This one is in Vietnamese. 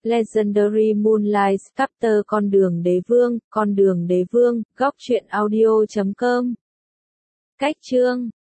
Legendary Moonlight Chapter con đường đế vương, góc truyện audio.com. Cách chương